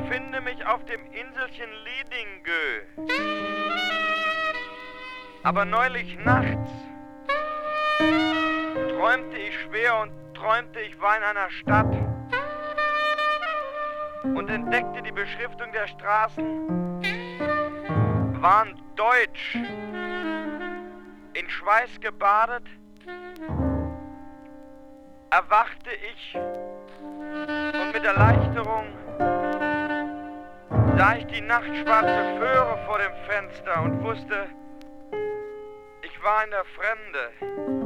befinde mich auf dem Inselchen Lidingö. Aber neulich nachts träumte ich schwer und träumte, ich war in einer Stadt und entdeckte die Beschriftung der Straßen waren deutsch, in Schweiß gebadet, erwachte ich und mit Erleichterung sah ich die nachtschwarze Föhre vor dem Fenster und wusste, ich war in der Fremde.